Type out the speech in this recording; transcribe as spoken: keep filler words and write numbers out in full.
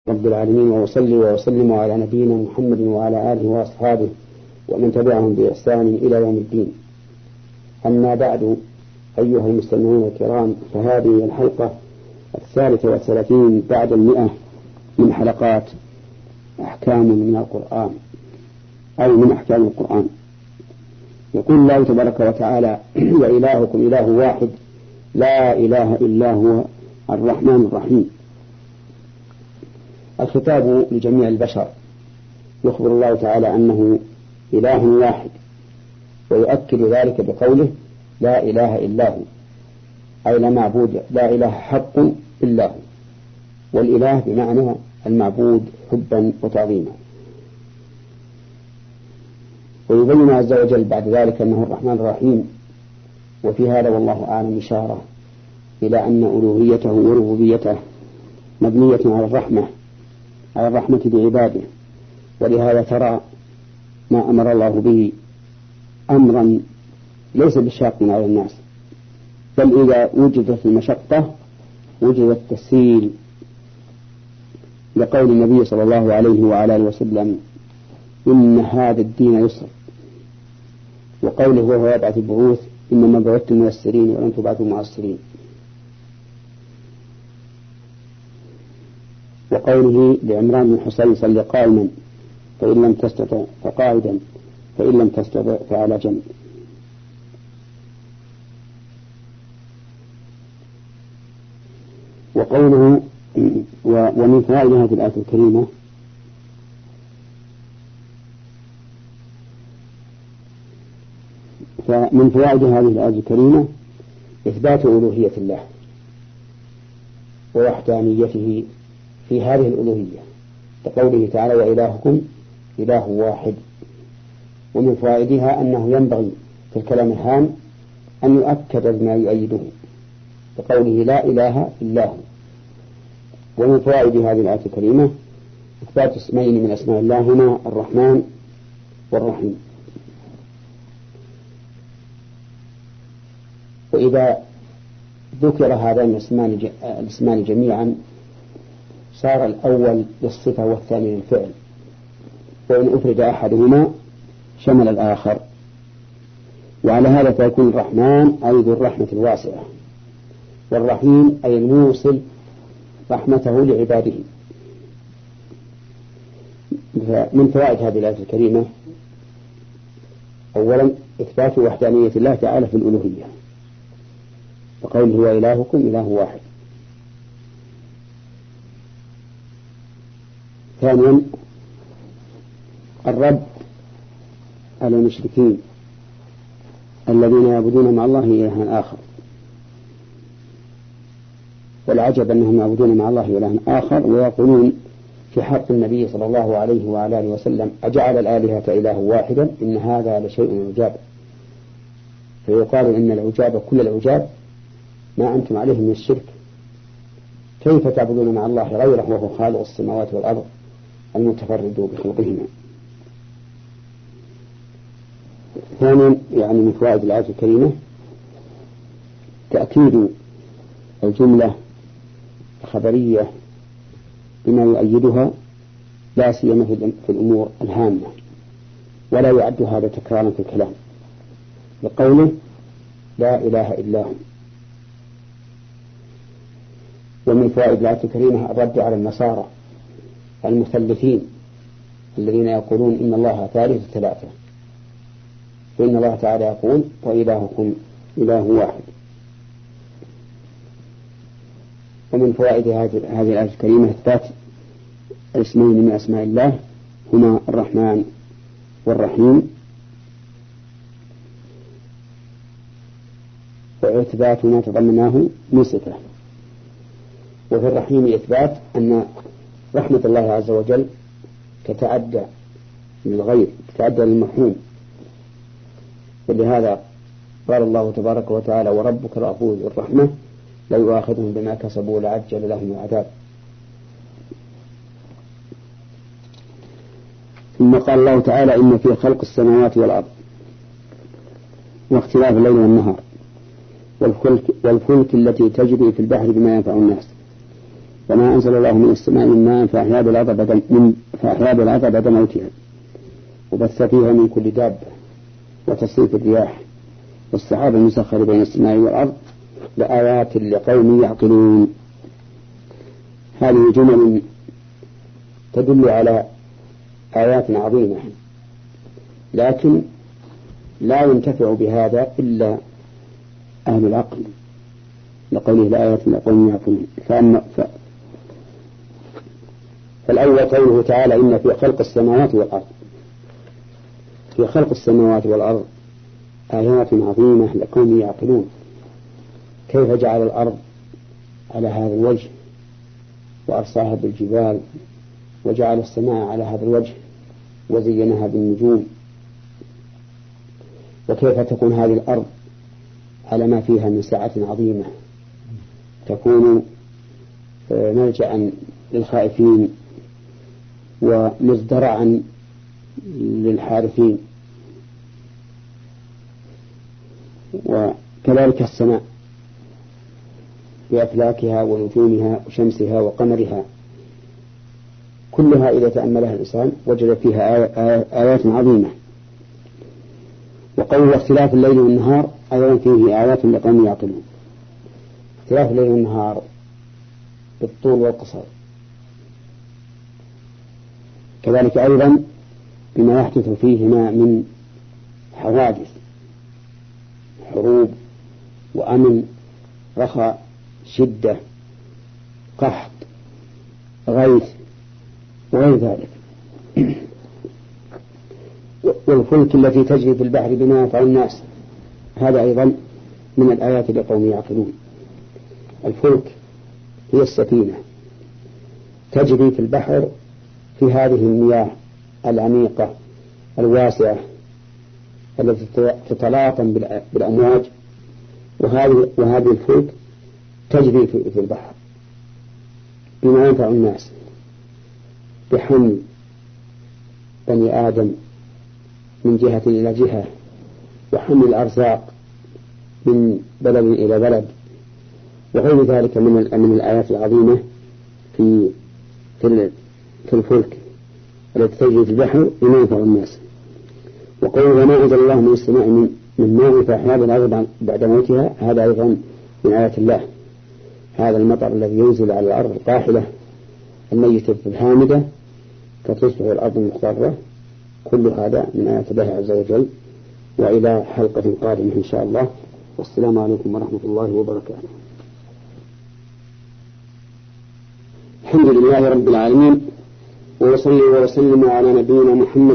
رب العالمين، وأصلي وأسلم على نبينا محمد وعلى آله وأصحابه ومن تبعهم بإحسان إلى يوم الدين. أما بعد، أيها المستمعون الكرام، فهذه الحلقة الثالثة والثلاثين بعد المئة من حلقات أحكام من القرآن أو من أحكام القرآن. يقول الله تبارك وتعالى: وإلهكم إله واحد لا إله إلا هو الرحمن الرحيم. الخطاب لجميع البشر، يخبر الله تعالى أنه إله واحد، ويؤكد ذلك بقوله: لا إله إلا هو، أي لا معبود، لا إله حق إلا هو. والإله بمعنى المعبود حبا وتعظيما. ويبين عز وجل بعد ذلك أنه الرحمن الرحيم. وفي هذا والله أعلم إشارة إلى أن ألوهيته وربوبيته مبنية على الرحمة على الرحمة بعباده. ولهذا ترى ما أمر الله به أمرا ليس بشاق على الناس، بل إذا وجدت المشقة وجد التسهيل، لقول النبي صلى الله عليه وعلى آله وسلم: إن هذا الدين يسر. وقوله وهو يبعث البعوث: إنما بعثتم ميسرين ولم تبعثوا معسرين. وقوله لعمران بن حسين: صل قائما فإن لم تستطع فقاعدا فإن لم تستطع فعلى جنب. وقوله ومن فوائد هذه الآية الكريمة فمن فوائد هذه الآية الكريمة إثبات ألوهية الله ووحدانيته في هذه الألوهية، كقوله تعالى: وإلهكم إله واحد. ومن فوائدها أنه ينبغي في الكلام الهام أن يؤكد بما يؤيده، كقوله: لا إله إلا هو. ومن فوائد هذه الآية الكريمة إثبات اسمين من أسماء الله هما الرحمن والرحيم. وإذا ذكر هذان الاسمان جميعا صار الأول للصفة والثاني للفعل، وإن أفرد أحدهما شمل الآخر. وعلى هذا فيكون الرحمن أي ذو الرحمة الواسعة، والرحيم أي الموصل رحمته لعباده. من فوائد هذه الآية الكريمة أولا إثبات وحدانية الله تعالى في الألوهية، وقوله: هو إلهكم إله واحد. ثانيا الرد على المشركين الذين يعبدون مع الله إلها آخر. والعجب أنهم يعبدون مع الله إلها آخر ويقولون في حق النبي صلى الله عليه وعلى آله وسلم: أجعل الآلهة إله واحدا إن هذا لشيء عجاب. فيقال إن العجاب كل العجاب ما أنتم عليه من الشرك، كيف تعبدون مع الله غيره وهو خالق السماوات والأرض المتفرد بخلقهما. ثانيا يعني من فوائد الآية الكريمة تأكيد الجملة الخبرية بما يؤيدها، لا سيما في الأمور الهامة، ولا يعد هذا تكرارا في الكلام، بقوله: لا إله إلا هو. ومن فوائد الآية الكريمة الرد على النصارى المثلثين الذين يقولون إن الله ثالث ثلاثة، فإن الله تعالى يقول: وإلهكم إله واحد. ومن فوائد هذه الآية الكريمة إثبات اسمين من أسماء الله هما الرحمن والرحيم، وإثبات ما تضمناه من صفة. وفي الرحيم إثبات أن رحمة الله عز وجل تتعدى للغير، تتعدى للمرحوم. ولهذا قال الله تبارك وتعالى: وربك الغفور ذو الرحمة لا يؤاخذهم بما كسبوا لعجل لهم العذاب. ثم قال الله تعالى: إن في خلق السماوات والأرض واختلاف الليل والنهار والفلك, والفلك التي تجري في البحر بما ينفع الناس وما أنزل الله من السماء من ماء فأحيا بالأرض بعد من فأحيا بالأرض بعد موتها وبث فيها من كل دابة وتصريف الرياح والسحاب المسخر بين السماء والأرض لآيات لقوم يعقلون. هذه جمل تدل على آيات عظيمة، لكن لا ينتفع بهذا إلا أهل العقل لقوله لآيات لقوم يعقلون. فأما ف... فالأول قوله تعالى إن في خلق السماوات والأرض، في خلق السماوات والأرض آيات عظيمة لقوم يعقلون. كيف جعل الأرض على هذا الوجه وأرصاها بالجبال، وجعل السماء على هذا الوجه وزينها بالنجوم، وكيف تكون هذه الأرض على ما فيها من سعة عظيمة تكون ملجأ للخائفين ومزدرعا للحارثين. وكذلك السماء بأفلاكها ونجومها وشمسها وقمرها كلها إذا تأملها الإنسان وجد فيها آيات عظيمة. وقول اختلاف الليل والنهار أيضا فيه آيات لقوم يعقلون. اختلاف الليل والنهار بالطول والقصر، كذلك أيضا بما يحدث فيهما من حوادث، حروب وأمن، رخاء، شدة، قحط، غيث وغير ذلك. والفلك التي تجري في البحر بما ينفع الناس هذا أيضا من الآيات لقوم يعقلون. الفلك هي السفينة تجري في البحر في هذه المياه العميقة الواسعة التي تتلاطم بالأمواج، وهذه وهذه الفلك تجري في البحر بما ينفع الناس بحمل بني آدم من جهة إلى جهة، وحمل الأرزاق من بلد إلى بلد، وغير ذلك من من الآيات العظيمة في في الفلك التي تجري في البحر بما ينفع الناس. وقوله وما أنزل الله من السماء من ماء فأحيا بالأرض بعد موتها هذا أيضا من آيات الله. هذا المطر الذي ينزل على الأرض القاحلة الميتة الهامدة فتصبح الأرض مخضرة، كل هذا من آيات الله عز وجل. وإلى حلقة قادمة إن شاء الله، والسلام عليكم ورحمة الله وبركاته. الحمد لله رب العالمين، وصلي وسلم على نبينا محمد